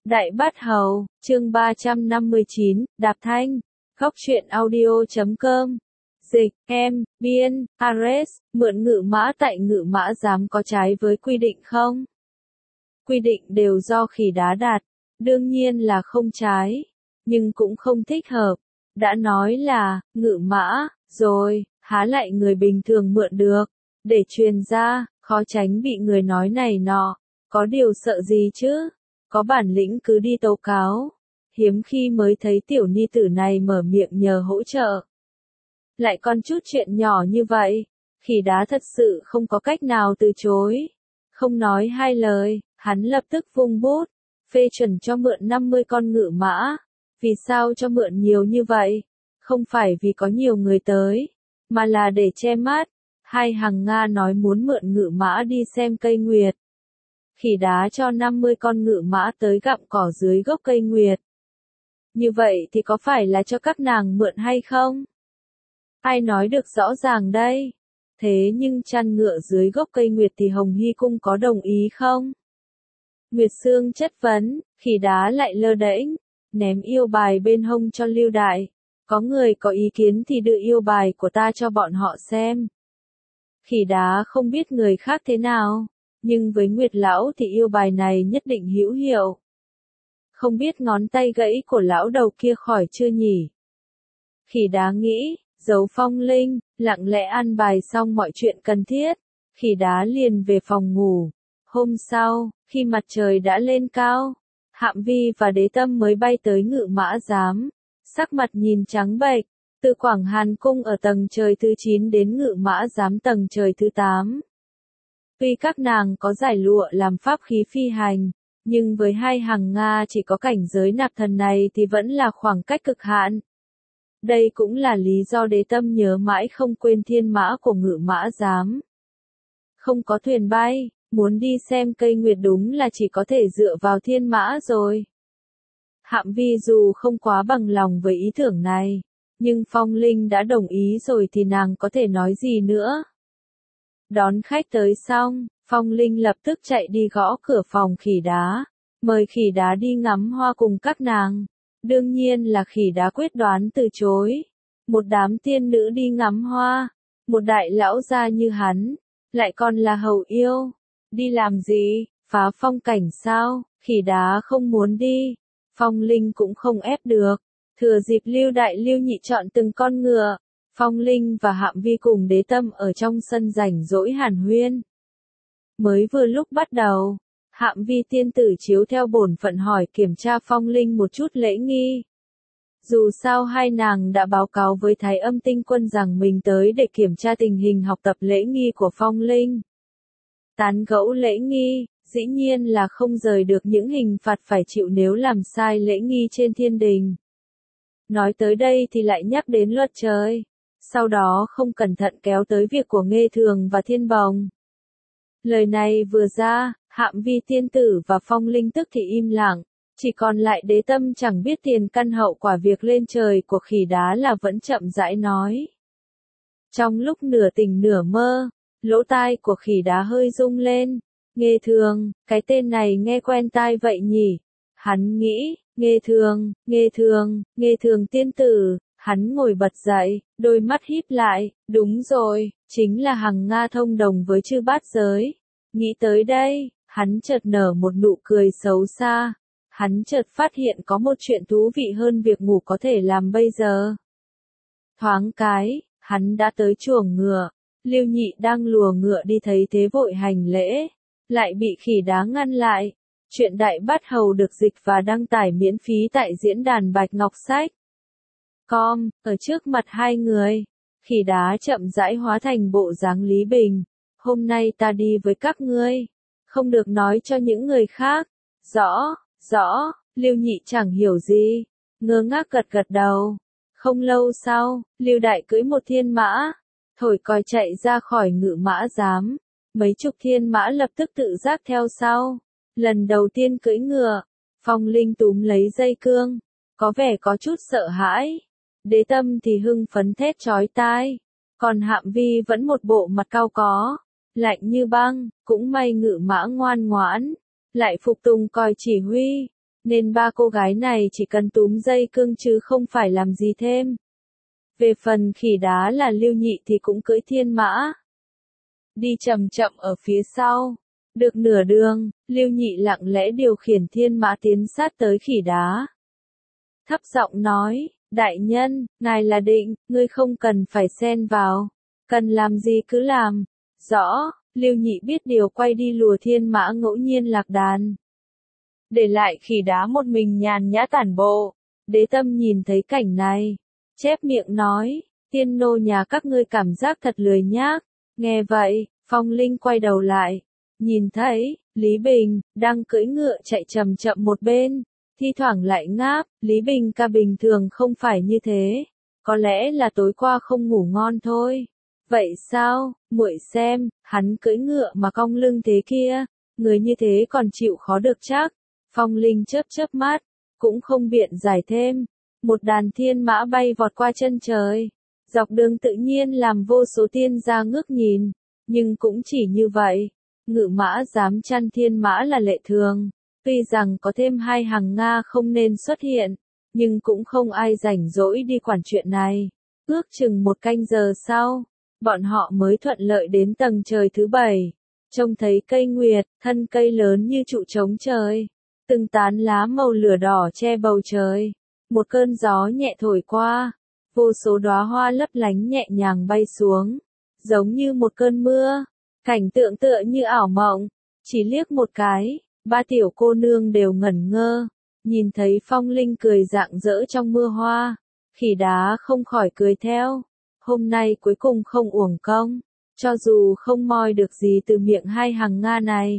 Đại Bát Hầu, chương 359, Đạp Thanh, Góc truyện audio.com. Dịch, em, biên, Ares, mượn ngự mã tại ngự mã giám có trái với quy định không? Quy định đều do Khỉ Đá đặt, đương nhiên là không trái, nhưng cũng không thích hợp. Đã nói là, ngự mã, rồi, há lại người bình thường mượn được, để truyền ra, khó tránh bị người nói này nọ, có điều sợ gì chứ? Có bản lĩnh cứ đi tố cáo. Hiếm khi mới thấy tiểu ni tử này mở miệng nhờ hỗ trợ. Lại còn chút chuyện nhỏ như vậy, Khỉ Đá thật sự không có cách nào từ chối. Không nói hai lời, hắn lập tức vung bút, phê chuẩn cho mượn 50 con ngự mã. Vì sao cho mượn nhiều như vậy? Không phải vì có nhiều người tới, mà là để che mắt. Hai hàng Nga nói muốn mượn ngự mã đi xem cây nguyệt. Khỉ Đá cho 50 con ngự mã tới gặm cỏ dưới gốc cây nguyệt. Như vậy thì có phải là cho các nàng mượn hay không? Ai nói được rõ ràng đây? Thế nhưng chăn ngựa dưới gốc cây nguyệt thì Hồng Hy Cung có đồng ý không? Nguyệt Sương chất vấn, Khỉ Đá lại lơ đễnh, ném yêu bài bên hông cho Lưu Đại. Có người có ý kiến thì đưa yêu bài của ta cho bọn họ xem. Khỉ Đá không biết người khác thế nào, nhưng với Nguyệt Lão thì yêu bài này nhất định hữu hiệu. Không biết ngón tay gãy của lão đầu kia khỏi chưa nhỉ? Khỉ Đá nghĩ, giấu Phong Linh, lặng lẽ ăn bài xong mọi chuyện cần thiết. Khỉ Đá liền về phòng ngủ. Hôm sau, khi mặt trời đã lên cao, Hạm Vi và Đế Tâm mới bay tới ngự mã giám. Sắc mặt nhìn trắng bệch, từ Quảng Hàn Cung ở tầng trời thứ 9 đến ngự mã giám tầng trời thứ 8. Tuy các nàng có giải lụa làm pháp khí phi hành, nhưng với hai hàng Nga chỉ có cảnh giới nạp thần này thì vẫn là khoảng cách cực hạn. Đây cũng là lý do Đế Tâm nhớ mãi không quên thiên mã của ngự mã giám. Không có thuyền bay, muốn đi xem cây nguyệt đúng là chỉ có thể dựa vào thiên mã rồi. Hạm Vi dù không quá bằng lòng với ý tưởng này, nhưng Phong Linh đã đồng ý rồi thì nàng có thể nói gì nữa. Đón khách tới xong, Phong Linh lập tức chạy đi gõ cửa phòng Khỉ Đá, mời Khỉ Đá đi ngắm hoa cùng các nàng. Đương nhiên là Khỉ Đá quyết đoán từ chối. Một đám tiên nữ đi ngắm hoa, một đại lão gia như hắn, lại còn là hầu yêu. Đi làm gì? Phá phong cảnh sao? Khỉ Đá không muốn đi. Phong Linh cũng không ép được. Thừa dịp Lưu Đại Lưu Nhị chọn từng con ngựa, Phong Linh và Hạm Vi cùng Đế Tâm ở trong sân rảnh rỗi hàn huyên. Mới vừa lúc bắt đầu, Hạm Vi tiên tử chiếu theo bổn phận hỏi kiểm tra Phong Linh một chút lễ nghi. Dù sao hai nàng đã báo cáo với Thái Âm Tinh Quân rằng mình tới để kiểm tra tình hình học tập lễ nghi của Phong Linh. Tán gẫu lễ nghi, dĩ nhiên là không rời được những hình phạt phải chịu nếu làm sai lễ nghi trên thiên đình. Nói tới đây thì lại nhắc đến luật trời, sau đó không cẩn thận kéo tới việc của Nghê Thường và Thiên Bồng. Lời này vừa ra, Hạm Vi tiên tử và Phong Linh tức thì im lặng, chỉ còn lại Đế Tâm chẳng biết tiền căn hậu quả việc lên trời của Khỉ Đá là vẫn chậm rãi nói. Trong lúc nửa tỉnh nửa mơ, lỗ tai của Khỉ Đá hơi rung lên. Nghê Thường, cái tên này nghe quen tai vậy nhỉ? Hắn nghĩ, Nghê Thường tiên tử. Hắn ngồi bật dậy, đôi mắt híp lại, đúng rồi, chính là hằng Nga thông đồng với chư bát giới. Nghĩ tới đây, hắn chợt nở một nụ cười xấu xa. Hắn chợt phát hiện có một chuyện thú vị hơn việc ngủ có thể làm bây giờ. Thoáng cái, hắn đã tới chuồng ngựa. Lưu Nhị đang lùa ngựa đi thấy thế vội hành lễ, lại bị Khỉ Đá ngăn lại. Chuyện Đại Bát Hầu được dịch và đăng tải miễn phí tại diễn đàn Bạch Ngọc Sách. Ở trước mặt hai người, Khỉ Đá chậm rãi hóa thành bộ dáng Lý Bình. Hôm nay ta đi với các ngươi, không được nói cho những người khác. Rõ, Lưu Nhị chẳng hiểu gì, ngơ ngác gật gật đầu. Không lâu sau, Lưu Đại cưỡi một thiên mã, thổi còi chạy ra khỏi ngự mã giám. Mấy chục thiên mã lập tức tự giác theo sau. Lần đầu tiên cưỡi ngựa, Phong Linh túm lấy dây cương, có vẻ có chút sợ hãi. Đế Tâm thì hưng phấn thét chói tai, còn Hạm Vi vẫn một bộ mặt cau có, lạnh như băng, cũng may ngự mã ngoan ngoãn, lại phục tùng còi chỉ huy. nên ba cô gái này chỉ cần túm dây cương chứ không phải làm gì thêm. Về phần khỉ đá là Lưu Nhị thì cũng cưỡi thiên mã. Đi chậm chậm ở phía sau. Được nửa đường, Lưu Nhị lặng lẽ điều khiển thiên mã tiến sát tới khỉ đá. Thấp giọng nói, đại nhân, ngài là định, ngươi không cần phải xen vào. Cần làm gì cứ làm. Rõ, Lưu Nhị biết điều quay đi lùa thiên mã ngẫu nhiên lạc đàn. Để lại khỉ đá một mình nhàn nhã tản bộ. Đế Tâm nhìn thấy cảnh này. Chép miệng nói, tiên nô nhà các ngươi cảm giác thật lười nhác. Nghe vậy, Phong Linh quay đầu lại. Nhìn thấy, Lý Bình, đang cưỡi ngựa chạy chậm chậm một bên. Thi thoảng lại ngáp, Lý Bình ca bình thường không phải như thế. Có lẽ là tối qua không ngủ ngon thôi. Vậy sao, muội xem, hắn cưỡi ngựa mà cong lưng thế kia. Người như thế còn chịu khó được chắc. Phong Linh chớp chớp mắt, cũng không biện giải thêm. Một đàn thiên mã bay vọt qua chân trời. Dọc đường tự nhiên làm vô số tiên gia ngước nhìn. Nhưng cũng chỉ như vậy. Ngự mã dám chăn thiên mã là lệ thường. Tuy rằng có thêm hai hàng Nga không nên xuất hiện. Nhưng cũng không ai rảnh rỗi đi quản chuyện này. Ước chừng một canh giờ sau. Bọn họ mới thuận lợi đến tầng trời thứ 7. Trông thấy cây nguyệt, thân cây lớn như trụ trống trời. Từng tán lá màu lửa đỏ che bầu trời. Một cơn gió nhẹ thổi qua. Vô số đóa hoa lấp lánh nhẹ nhàng bay xuống. Giống như một cơn mưa. Cảnh tượng tựa như ảo mộng. Chỉ liếc một cái, ba tiểu cô nương đều ngẩn ngơ. Nhìn thấy Phong Linh cười rạng rỡ trong mưa hoa. Khỉ đá không khỏi cười theo. Hôm nay cuối cùng không uổng công. Cho dù không moi được gì từ miệng hai hàng Nga này.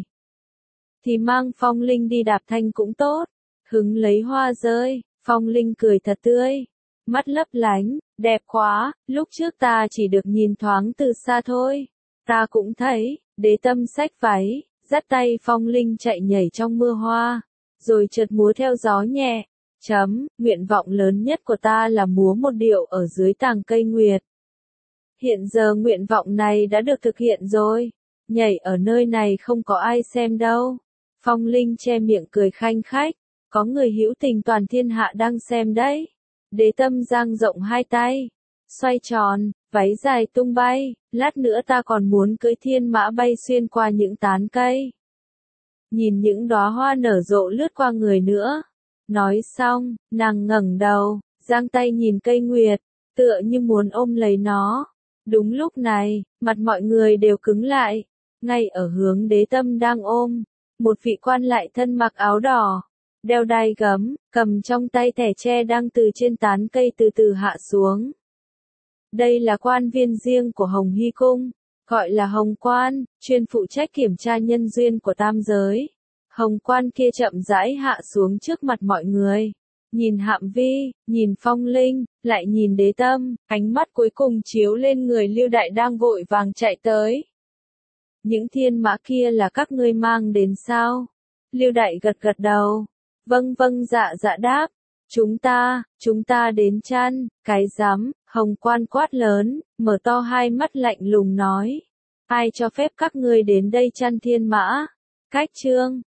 Thì mang Phong Linh đi đạp thanh cũng tốt. Hứng lấy hoa rơi, Phong Linh cười thật tươi. Mắt lấp lánh, đẹp quá, lúc trước ta chỉ được nhìn thoáng từ xa thôi. Ta cũng thấy, Đế Tâm xách váy, dắt tay Phong Linh chạy nhảy trong mưa hoa. Rồi chợt múa theo gió nhẹ. Nguyện vọng lớn nhất của ta là múa một điệu ở dưới tàng cây nguyệt. Hiện giờ nguyện vọng này đã được thực hiện rồi. Nhảy ở nơi này không có ai xem đâu. Phong Linh che miệng cười khanh khách. Có người hữu tình toàn thiên hạ đang xem đấy. Đế Tâm dang rộng hai tay. Xoay tròn, váy dài tung bay. Lát nữa ta còn muốn cưỡi thiên mã bay xuyên qua những tán cây. Nhìn những đóa hoa nở rộ lướt qua người nữa. Nói xong, nàng ngẩng đầu, giang tay nhìn cây nguyệt. Tựa như muốn ôm lấy nó. Đúng lúc này, mặt mọi người đều cứng lại. Ngay ở hướng Đế Tâm đang ôm. Một vị quan lại thân mặc áo đỏ. Đeo đai gấm, cầm trong tay thẻ tre đang từ trên tán cây từ từ hạ xuống. Đây là quan viên riêng của Hồng Hy Cung, gọi là Hồng Quan, chuyên phụ trách kiểm tra nhân duyên của tam giới. Hồng Quan kia chậm rãi hạ xuống trước mặt mọi người. Nhìn Hạm Vi, nhìn Phong Linh, lại nhìn Đế Tâm, ánh mắt cuối cùng chiếu lên người Lưu Đại đang vội vàng chạy tới. Những thiên mã kia là các ngươi mang đến sao? Lưu Đại gật gật đầu. Vâng vâng dạ dạ đáp. Chúng ta đến chăn, cái rắm, Hồng Quan quát lớn, mở to hai mắt lạnh lùng nói. Ai cho phép các ngươi đến đây chăn thiên mã? Cách chương